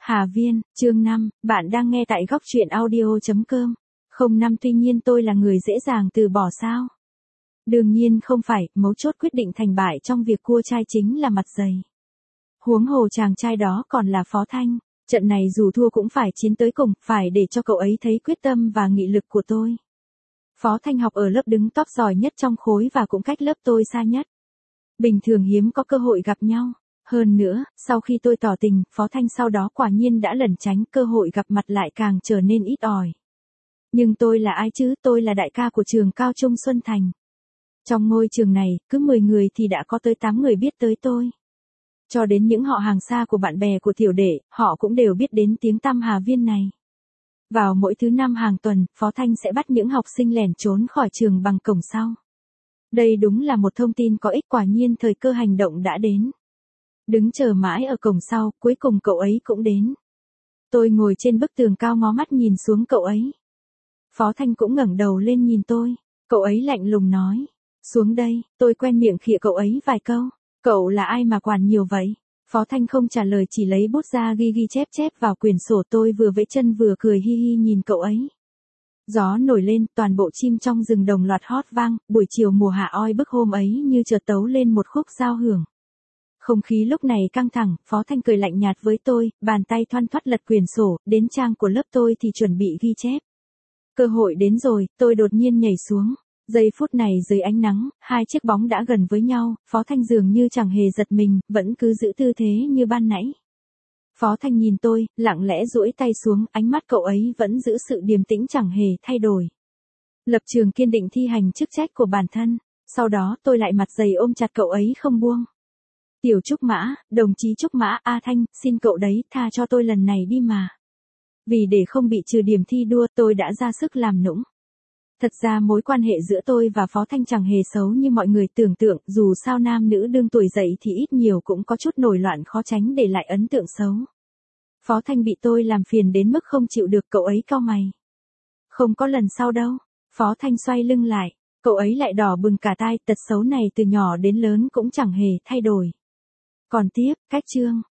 Hà Viên, chương 5, bạn đang nghe tại góc truyện audio.com. 05 Tuy nhiên tôi là người dễ dàng từ bỏ sao? Đương nhiên không phải, mấu chốt quyết định thành bại trong việc cua trai chính là mặt dày. Huống hồ chàng trai đó còn là Phó Thanh, trận này dù thua cũng phải chiến tới cùng, phải để cho cậu ấy thấy quyết tâm và nghị lực của tôi. Phó Thanh học ở lớp đứng top giỏi nhất trong khối và cũng cách lớp tôi xa nhất. Bình thường hiếm có cơ hội gặp nhau. Hơn nữa, sau khi tôi tỏ tình, Phó Thanh sau đó quả nhiên đã lẩn tránh, cơ hội gặp mặt lại càng trở nên ít ỏi. Nhưng tôi là ai chứ, tôi là đại ca của trường Cao Trung Xuân Thành. Trong ngôi trường này, cứ 10 người thì đã có tới 8 người biết tới tôi. Cho đến những họ hàng xa của bạn bè của tiểu đệ, họ cũng đều biết đến tiếng tăm Hà Viên này. Vào mỗi thứ 5 hàng tuần, Phó Thanh sẽ bắt những học sinh lẻn trốn khỏi trường bằng cổng sau. Đây đúng là một thông tin có ích, quả nhiên thời cơ hành động đã đến. Đứng chờ mãi ở cổng sau, cuối cùng cậu ấy cũng đến. Tôi ngồi trên bức tường cao ngó mắt nhìn xuống cậu ấy. Phó Thanh cũng ngẩng đầu lên nhìn tôi. Cậu ấy lạnh lùng nói. Xuống đây, tôi quen miệng khịa cậu ấy vài câu. Cậu là ai mà quản nhiều vậy? Phó Thanh không trả lời, chỉ lấy bút ra ghi chép vào quyển sổ. Tôi vừa vẫy chân vừa cười hi hi nhìn cậu ấy. Gió nổi lên, toàn bộ chim trong rừng đồng loạt hót vang, buổi chiều mùa hạ oi bức hôm ấy như chợt tấu lên một khúc giao hưởng. Không khí lúc này căng thẳng, Phó Thanh cười lạnh nhạt với tôi, bàn tay thoăn thoắt lật quyển sổ, đến trang của lớp tôi thì chuẩn bị ghi chép. Cơ hội đến rồi, tôi đột nhiên nhảy xuống. Giây phút này dưới ánh nắng, hai chiếc bóng đã gần với nhau, Phó Thanh dường như chẳng hề giật mình, vẫn cứ giữ tư thế như ban nãy. Phó Thanh nhìn tôi, lặng lẽ duỗi tay xuống, ánh mắt cậu ấy vẫn giữ sự điềm tĩnh chẳng hề thay đổi. Lập trường kiên định thi hành chức trách của bản thân, sau đó tôi lại mặt dày ôm chặt cậu ấy không buông. Tiểu Trúc Mã, đồng chí Trúc Mã, A Thanh, xin cậu đấy, tha cho tôi lần này đi mà. Vì để không bị trừ điểm thi đua, tôi đã ra sức làm nũng. Thật ra mối quan hệ giữa tôi và Phó Thanh chẳng hề xấu như mọi người tưởng tượng, dù sao nam nữ đương tuổi dậy thì ít nhiều cũng có chút nổi loạn, khó tránh để lại ấn tượng xấu. Phó Thanh bị tôi làm phiền đến mức không chịu được, cậu ấy cau mày. Không có lần sau đâu. Phó Thanh xoay lưng lại, cậu ấy lại đỏ bừng cả tai, tật xấu này từ nhỏ đến lớn cũng chẳng hề thay đổi. Còn tiếp, cách chương,